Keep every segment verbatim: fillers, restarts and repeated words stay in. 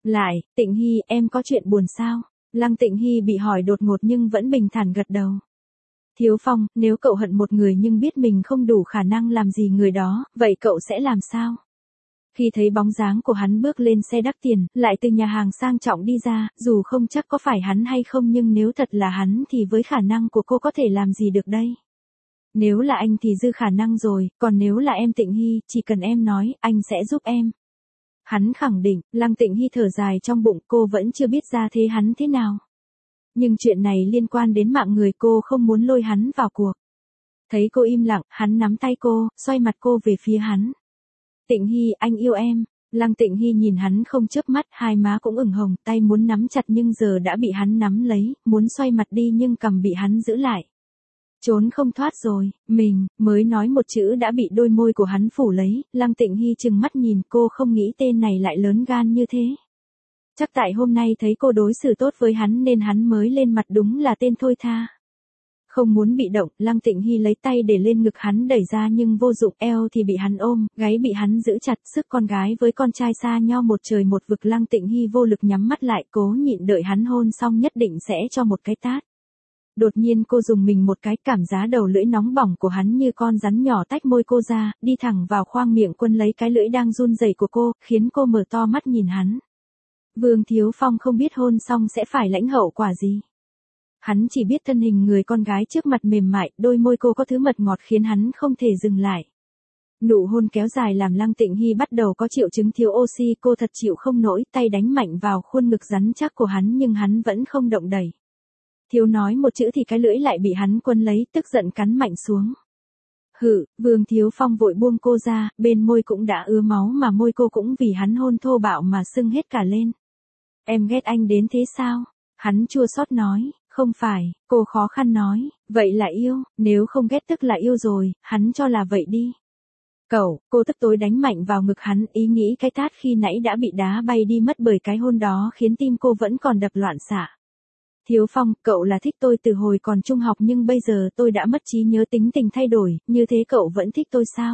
Lại, Tịnh Hy, em có chuyện buồn sao? Lăng Tịnh Hy bị hỏi đột ngột nhưng vẫn bình thản gật đầu. Thiếu Phong, nếu cậu hận một người nhưng biết mình không đủ khả năng làm gì người đó, vậy cậu sẽ làm sao? Khi thấy bóng dáng của hắn bước lên xe đắt tiền, lại từ nhà hàng sang trọng đi ra, dù không chắc có phải hắn hay không nhưng nếu thật là hắn thì với khả năng của cô có thể làm gì được đây? Nếu là anh thì dư khả năng rồi, còn nếu là em Tịnh Hy, chỉ cần em nói, anh sẽ giúp em. Hắn khẳng định. Lăng Tịnh Hy thở dài trong bụng, cô vẫn chưa biết ra thế hắn thế nào. Nhưng chuyện này liên quan đến mạng người, cô không muốn lôi hắn vào cuộc. Thấy cô im lặng, hắn nắm tay cô, xoay mặt cô về phía hắn. Tịnh Hy, anh yêu em. Lăng Tịnh Hy nhìn hắn không chớp mắt, hai má cũng ửng hồng, tay muốn nắm chặt nhưng giờ đã bị hắn nắm lấy, muốn xoay mặt đi nhưng cằm bị hắn giữ lại. Trốn không thoát rồi, mình, mới nói một chữ đã bị đôi môi của hắn phủ lấy, Lăng Tịnh Hy trừng mắt nhìn, cô không nghĩ tên này lại lớn gan như thế. Chắc tại hôm nay thấy cô đối xử tốt với hắn nên hắn mới lên mặt, đúng là tên thôi tha. Không muốn bị động, Lăng Tịnh Hy lấy tay để lên ngực hắn đẩy ra nhưng vô dụng, eo thì bị hắn ôm, gáy bị hắn giữ chặt, sức con gái với con trai xa nhau một trời một vực. Lăng Tịnh Hy vô lực nhắm mắt lại, cố nhịn đợi hắn hôn xong nhất định sẽ cho một cái tát. Đột nhiên cô dùng mình một cái, cảm giác đầu lưỡi nóng bỏng của hắn như con rắn nhỏ tách môi cô ra, đi thẳng vào khoang miệng quân lấy cái lưỡi đang run rẩy của cô, khiến cô mở to mắt nhìn hắn. Vương Thiếu Phong không biết hôn xong sẽ phải lãnh hậu quả gì. Hắn chỉ biết thân hình người con gái trước mặt mềm mại, đôi môi cô có thứ mật ngọt khiến hắn không thể dừng lại. Nụ hôn kéo dài làm Lăng Tịnh Hy bắt đầu có triệu chứng thiếu oxy, cô thật chịu không nổi, tay đánh mạnh vào khuôn ngực rắn chắc của hắn nhưng hắn vẫn không động đẩy. Thiếu nói một chữ thì cái lưỡi lại bị hắn quân lấy, tức giận cắn mạnh xuống. Hự, Vương Thiếu Phong vội buông cô ra, bên môi cũng đã ứa máu mà môi cô cũng vì hắn hôn thô bạo mà sưng hết cả lên. Em ghét anh đến thế sao? Hắn chua xót nói, không phải, cô khó khăn nói, vậy là yêu, nếu không ghét tức là yêu rồi, hắn cho là vậy đi. Cậu, cô tức tối đánh mạnh vào ngực hắn, ý nghĩ cái tát khi nãy đã bị đá bay đi mất bởi cái hôn đó khiến tim cô vẫn còn đập loạn xạ. Thiếu Phong, cậu là thích tôi từ hồi còn trung học nhưng bây giờ tôi đã mất trí nhớ, tính tình thay đổi, như thế cậu vẫn thích tôi sao?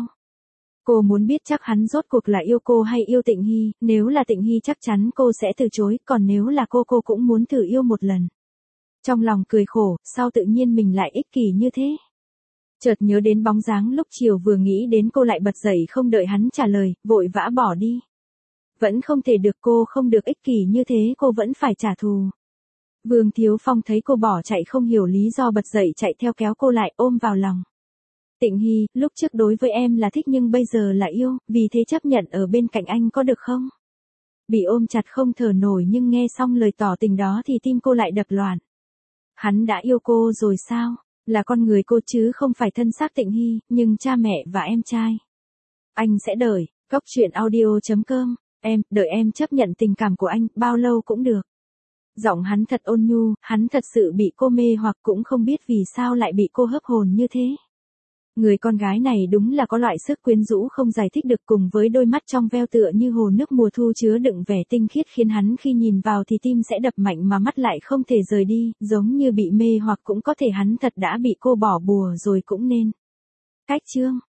Cô muốn biết chắc hắn rốt cuộc là yêu cô hay yêu Tịnh Hy, nếu là Tịnh Hy chắc chắn cô sẽ từ chối, còn nếu là cô cô cũng muốn thử yêu một lần. Trong lòng cười khổ, sao tự nhiên mình lại ích kỷ như thế? Chợt nhớ đến bóng dáng lúc chiều vừa nghĩ đến cô lại bật dậy không đợi hắn trả lời, vội vã bỏ đi. Vẫn không thể được, cô không được ích kỷ như thế, cô vẫn phải trả thù. Vương Thiếu Phong thấy cô bỏ chạy không hiểu lý do bật dậy chạy theo kéo cô lại ôm vào lòng. Tịnh Hy, lúc trước đối với em là thích nhưng bây giờ là yêu, vì thế chấp nhận ở bên cạnh anh có được không? Bị ôm chặt không thở nổi nhưng nghe xong lời tỏ tình đó thì tim cô lại đập loạn. Hắn đã yêu cô rồi sao? Là con người cô chứ không phải thân xác Tịnh Hy, nhưng cha mẹ và em trai. Anh sẽ đợi. Góc truyện audio chấm com. Em, đợi em chấp nhận tình cảm của anh, bao lâu cũng được. Giọng hắn thật ôn nhu, hắn thật sự bị cô mê hoặc cũng không biết vì sao lại bị cô hấp hồn như thế. Người con gái này đúng là có loại sức quyến rũ không giải thích được, cùng với đôi mắt trong veo tựa như hồ nước mùa thu chứa đựng vẻ tinh khiết khiến hắn khi nhìn vào thì tim sẽ đập mạnh mà mắt lại không thể rời đi, giống như bị mê hoặc cũng có thể hắn thật đã bị cô bỏ bùa rồi cũng nên. Cách chương